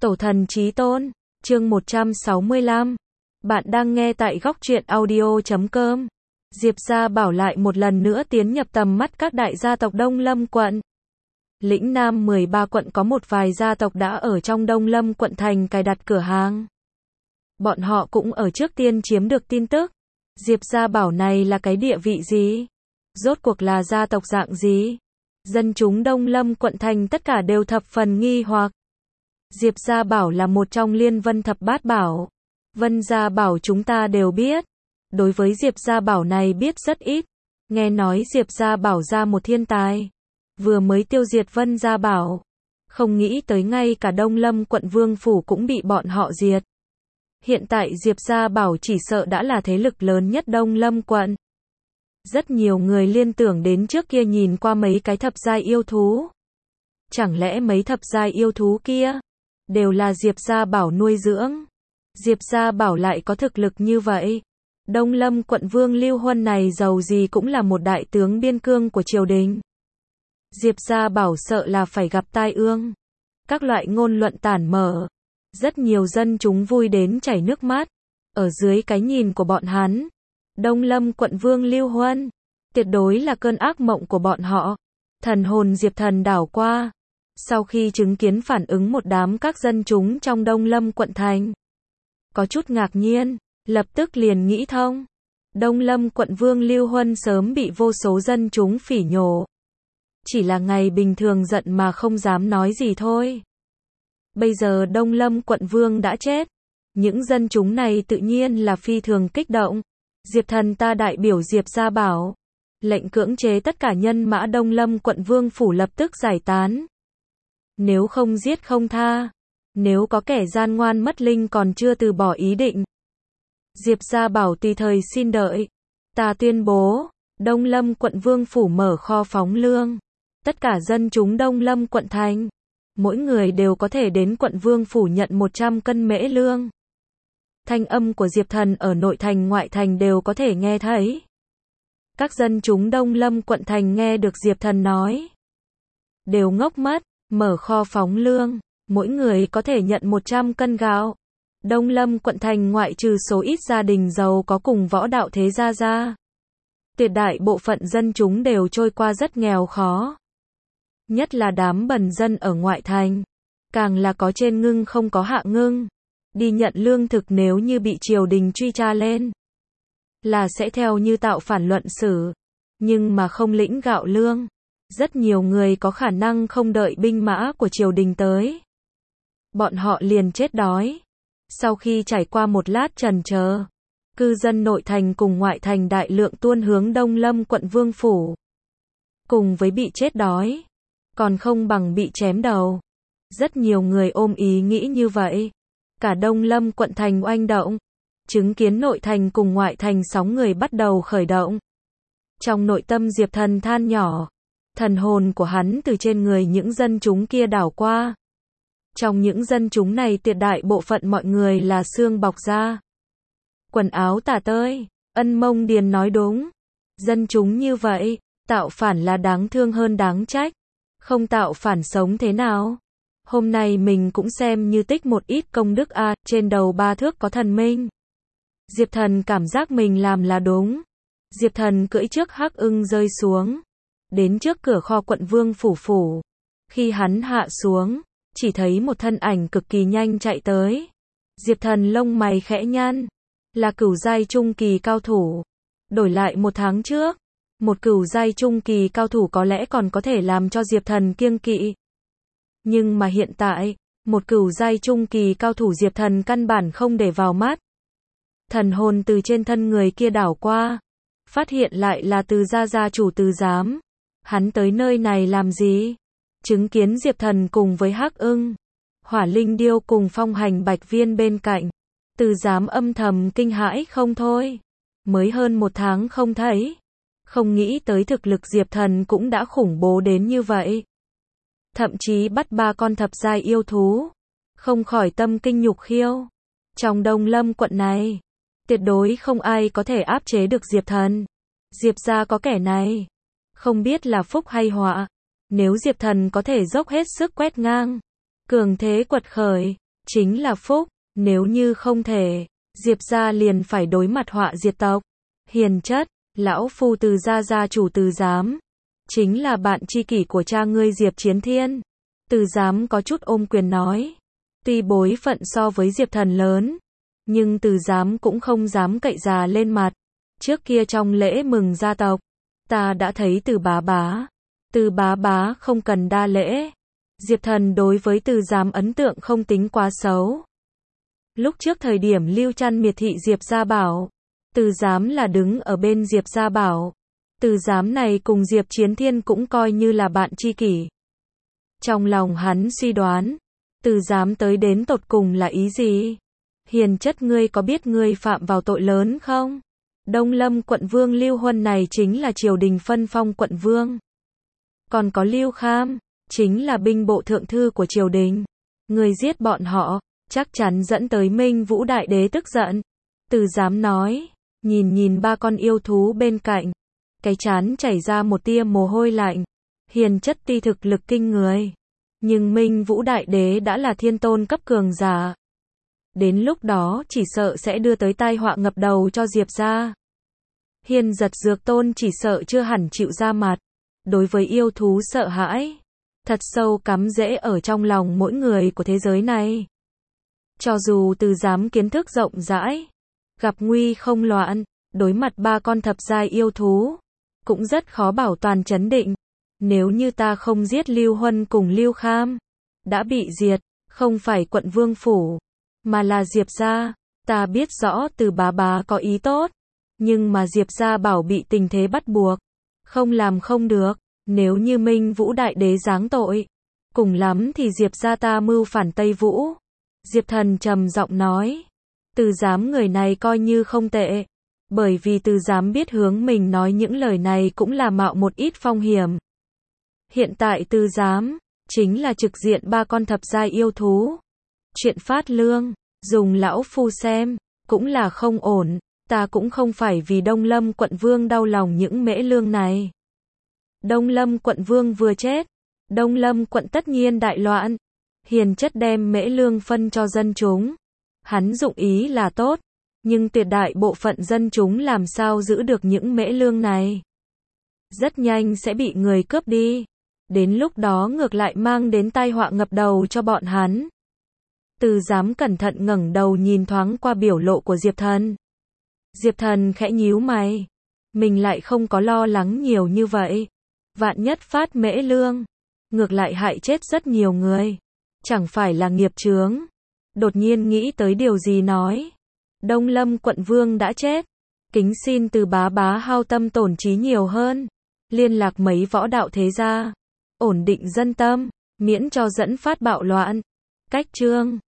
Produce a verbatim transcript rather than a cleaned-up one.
Tổ thần chí tôn, chương một trăm sáu mươi lăm. Bạn đang nghe tại góc truyện audio chấm com. Diệp Gia Bảo lại một lần nữa tiến nhập tầm mắt các đại gia tộc Đông Lâm quận. Lĩnh Nam mười ba quận có một vài gia tộc đã ở trong Đông Lâm quận thành cài đặt cửa hàng. Bọn họ cũng ở trước tiên chiếm được tin tức. Diệp Gia Bảo này là cái địa vị gì? Rốt cuộc là gia tộc dạng gì? Dân chúng Đông Lâm quận thành tất cả đều thập phần nghi hoặc. Diệp Gia Bảo là một trong Liên Vân Thập Bát Bảo. Vân Gia Bảo chúng ta đều biết. Đối với Diệp Gia Bảo này biết rất ít. Nghe nói Diệp Gia Bảo ra một thiên tài. Vừa mới tiêu diệt Vân Gia Bảo. Không nghĩ tới ngay cả Đông Lâm quận Vương Phủ cũng bị bọn họ diệt. Hiện tại Diệp Gia Bảo chỉ sợ đã là thế lực lớn nhất Đông Lâm quận. Rất nhiều người liên tưởng đến trước kia nhìn qua mấy cái thập giai yêu thú. Chẳng lẽ mấy thập giai yêu thú kia đều là Diệp Gia Bảo nuôi dưỡng? Diệp Gia Bảo lại có thực lực như vậy. Đông Lâm quận Vương Lưu Huân này giàu gì cũng là một đại tướng biên cương của triều đình. Diệp Gia Bảo sợ là phải gặp tai ương. Các loại ngôn luận tản mở. Rất nhiều dân chúng vui đến chảy nước mắt. Ở dưới cái nhìn của bọn hắn, Đông Lâm quận Vương Lưu Huân tuyệt đối là cơn ác mộng của bọn họ. Thần hồn Diệp Thần đảo qua. Sau khi chứng kiến phản ứng một đám các dân chúng trong Đông Lâm quận thành, có chút ngạc nhiên, lập tức liền nghĩ thông. Đông Lâm quận Vương Lưu Huân sớm bị vô số dân chúng phỉ nhổ. Chỉ là ngày bình thường giận mà không dám nói gì thôi. Bây giờ Đông Lâm quận Vương đã chết. Những dân chúng này tự nhiên là phi thường kích động. Diệp Thần ta đại biểu Diệp Gia Bảo. Lệnh cưỡng chế tất cả nhân mã Đông Lâm quận Vương Phủ lập tức giải tán. Nếu không giết không tha. Nếu có kẻ gian ngoan mất linh còn chưa từ bỏ ý định. Diệp Gia Bảo tùy thời xin đợi. Ta tuyên bố, Đông Lâm quận Vương Phủ mở kho phóng lương. Tất cả dân chúng Đông Lâm quận thành, mỗi người đều có thể đến quận Vương Phủ nhận một trăm cân mễ lương. Thanh âm của Diệp Thần ở nội thành ngoại thành đều có thể nghe thấy. Các dân chúng Đông Lâm quận thành nghe được Diệp Thần nói, đều ngốc mất. Mở kho phóng lương, mỗi người có thể nhận một trăm cân gạo. Đông Lâm quận thành ngoại trừ số ít gia đình giàu có cùng võ đạo thế gia ra, tuyệt đại bộ phận dân chúng đều trôi qua rất nghèo khó. Nhất là đám bần dân ở ngoại thành, càng là có trên ngưng không có hạ ngưng. Đi nhận lương thực nếu như bị triều đình truy tra lên, là sẽ theo như tạo phản luận xử. Nhưng mà không lĩnh gạo lương, rất nhiều người có khả năng không đợi binh mã của triều đình tới, bọn họ liền chết đói. Sau khi trải qua một lát chần chờ, cư dân nội thành cùng ngoại thành đại lượng tuôn hướng Đông Lâm quận Vương Phủ. Cùng với bị chết đói, còn không bằng bị chém đầu. Rất nhiều người ôm ý nghĩ như vậy. Cả Đông Lâm quận thành oanh động. Chứng kiến nội thành cùng ngoại thành sóng người bắt đầu khởi động. Trong nội tâm Diệp Thần than nhỏ. Thần hồn của hắn từ trên người những dân chúng kia đảo qua. Trong những dân chúng này tuyệt đại bộ phận mọi người là xương bọc da, quần áo tả tơi. Ân Mông Điền nói đúng. Dân chúng như vậy, tạo phản là đáng thương hơn đáng trách. Không tạo phản sống thế nào? Hôm nay mình cũng xem như tích một ít công đức a, à, trên đầu ba thước có thần minh. Diệp Thần cảm giác mình làm là đúng. Diệp Thần cưỡi trước hắc ưng rơi xuống. Đến trước cửa kho quận Vương Phủ Phủ. Khi hắn hạ xuống, chỉ thấy một thân ảnh cực kỳ nhanh chạy tới. Diệp Thần lông mày khẽ nhăn. Là cửu giai trung kỳ cao thủ. Đổi lại một tháng trước, một cửu giai trung kỳ cao thủ có lẽ còn có thể làm cho Diệp Thần kiêng kỵ. Nhưng mà hiện tại, một cửu giai trung kỳ cao thủ Diệp Thần căn bản không để vào mắt. Thần hồn từ trên thân người kia đảo qua, phát hiện lại là Từ gia gia chủ Từ Giám. Hắn tới nơi này làm gì? Chứng kiến Diệp Thần cùng với hắc ưng, hỏa linh điêu cùng phong hành bạch viên bên cạnh. Từ Giám âm thầm kinh hãi không thôi. Mới hơn một tháng không thấy. Không nghĩ tới thực lực Diệp Thần cũng đã khủng bố đến như vậy. Thậm chí bắt ba con thập giai yêu thú. Không khỏi tâm kinh nhục khiêu. Trong Đông Lâm quận này, tuyệt đối không ai có thể áp chế được Diệp Thần. Diệp gia có kẻ này, không biết là phúc hay họa. Nếu Diệp Thần có thể dốc hết sức quét ngang, cường thế quật khởi, chính là phúc, nếu như không thể, Diệp gia liền phải đối mặt họa diệt tộc. Hiền chất, lão phu Từ gia gia chủ Từ Giám, chính là bạn tri kỷ của cha ngươi Diệp Chiến Thiên. Từ Giám có chút ôm quyền nói, tuy bối phận so với Diệp Thần lớn, nhưng Từ Giám cũng không dám cậy già lên mặt. Trước kia trong lễ mừng gia tộc, ta đã thấy Từ bá bá. Từ bá bá không cần đa lễ. Diệp Thần đối với Từ Giám ấn tượng không tính quá xấu. Lúc trước thời điểm Lưu Trăn miệt thị Diệp Gia Bảo, Từ Giám là đứng ở bên Diệp Gia Bảo. Từ Giám này cùng Diệp Chiến Thiên cũng coi như là bạn tri kỷ. Trong lòng hắn suy đoán, Từ Giám tới đến tột cùng là ý gì? Hiền chất, ngươi có biết ngươi phạm vào tội lớn không? Đông Lâm quận vương Lưu Huân này chính là triều đình phân phong quận vương. Còn có Lưu Kham, chính là binh bộ thượng thư của triều đình. Ngươi giết bọn họ, chắc chắn dẫn tới Minh Vũ Đại Đế tức giận. Từ Giám nói, nhìn nhìn ba con yêu thú bên cạnh, cái trán chảy ra một tia mồ hôi lạnh. Hiền chất tuy thực lực kinh người, nhưng Minh Vũ Đại Đế đã là thiên tôn cấp cường giả. Đến lúc đó chỉ sợ sẽ đưa tới tai họa ngập đầu cho Diệp gia. Hiền giật dược tôn chỉ sợ chưa hẳn chịu ra mặt. Đối với yêu thú sợ hãi, thật sâu cắm rễ ở trong lòng mỗi người của thế giới này. Cho dù Từ Giám kiến thức rộng rãi, gặp nguy không loạn, đối mặt ba con thập giai yêu thú, cũng rất khó bảo toàn trấn định. Nếu như ta không giết Lưu Huân cùng Lưu Kham, đã bị diệt, không phải quận vương phủ, mà là Diệp gia. Ta biết rõ Từ bá bá có ý tốt, nhưng mà Diệp gia bảo bị tình thế bắt buộc, không làm không được. Nếu như Minh Vũ Đại Đế giáng tội, cùng lắm thì Diệp gia ta mưu phản Tây Vũ. Diệp Thần trầm giọng nói, Từ Giám người này coi như không tệ, bởi vì Từ Giám biết hướng mình nói những lời này cũng là mạo một ít phong hiểm. Hiện tại Từ Giám chính là trực diện ba con thập giai yêu thú. Chuyện phát lương, dùng lão phu xem, cũng là không ổn. Ta cũng không phải vì Đông Lâm quận vương đau lòng những mễ lương này. Đông Lâm quận vương vừa chết, Đông Lâm quận tất nhiên đại loạn. Hiền chất đem mễ lương phân cho dân chúng. Hắn dụng ý là tốt, nhưng tuyệt đại bộ phận dân chúng làm sao giữ được những mễ lương này? Rất nhanh sẽ bị người cướp đi. Đến lúc đó ngược lại mang đến tai họa ngập đầu cho bọn hắn. Từ Giám cẩn thận ngẩng đầu nhìn thoáng qua biểu lộ của Diệp Thần. Diệp Thần khẽ nhíu mày. Mình lại không có lo lắng nhiều như vậy. Vạn nhất phát mễ lương, ngược lại hại chết rất nhiều người. Chẳng phải là nghiệp chướng. Đột nhiên nghĩ tới điều gì nói. Đông Lâm quận vương đã chết. Kính xin Từ bá bá hao tâm tổn trí nhiều hơn. Liên lạc mấy võ đạo thế gia. Ổn định dân tâm, miễn cho dẫn phát bạo loạn. Cách chương